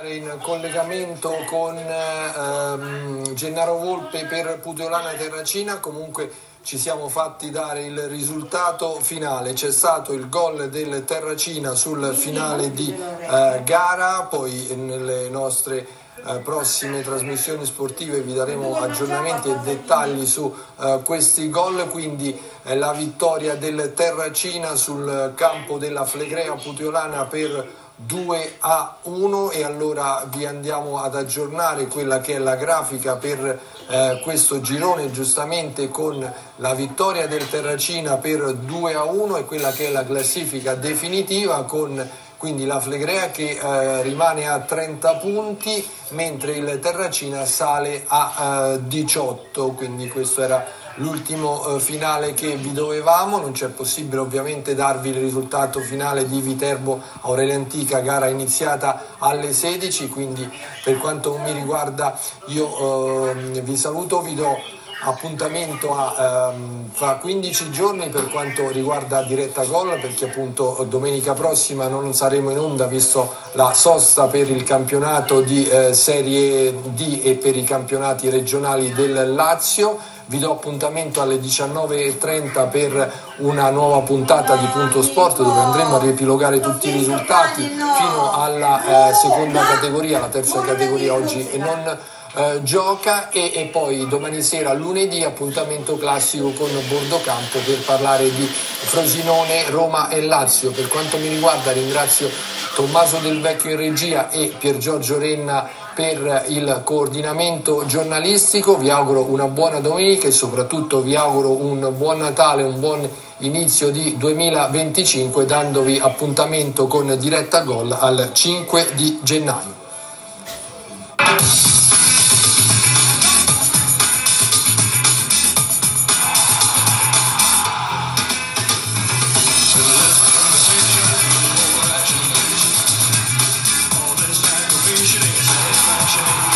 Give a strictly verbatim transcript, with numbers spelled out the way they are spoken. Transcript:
in collegamento con ehm, Gennaro Volpe per Puteolana Terracina. Comunque ci siamo fatti dare il risultato finale, c'è stato il gol del Terracina sul finale di eh, gara, poi nelle nostre eh, prossime trasmissioni sportive vi daremo aggiornamenti e dettagli su eh, questi gol. Quindi eh, la vittoria del Terracina sul campo della Flegrea Puteolana per due a uno, e allora vi andiamo ad aggiornare quella che è la grafica per eh, questo girone, giustamente con la vittoria del Terracina per due a uno e quella che è la classifica definitiva, con quindi la Flegrea che eh, rimane a trenta punti mentre il Terracina sale a eh, diciotto. Quindi questo era l'ultimo eh, finale che vi dovevamo. Non c'è possibile ovviamente darvi il risultato finale di Viterbo Aurelia Antica, gara iniziata alle sedici, quindi per quanto mi riguarda io eh, vi saluto, vi do appuntamento a ehm, fra quindici giorni per quanto riguarda Diretta Gol, perché appunto domenica prossima non saremo in onda visto la sosta per il campionato di eh, Serie D e per i campionati regionali del Lazio. Vi do appuntamento alle diciannove e trenta per una nuova puntata di Punto Sport, dove andremo a riepilogare tutti i risultati fino alla eh, seconda categoria. La terza categoria oggi non Uh, gioca e, e poi domani sera, lunedì, appuntamento classico con Bordocampo per parlare di Frosinone, Roma e Lazio. Per quanto mi riguarda ringrazio Tommaso Del Vecchio in regia e Pier Giorgio Renna per il coordinamento giornalistico. Vi auguro una buona domenica e soprattutto vi auguro un buon Natale, un buon inizio di duemilaventicinque, dandovi appuntamento con Diretta Gol al cinque di gennaio. Satisfaction.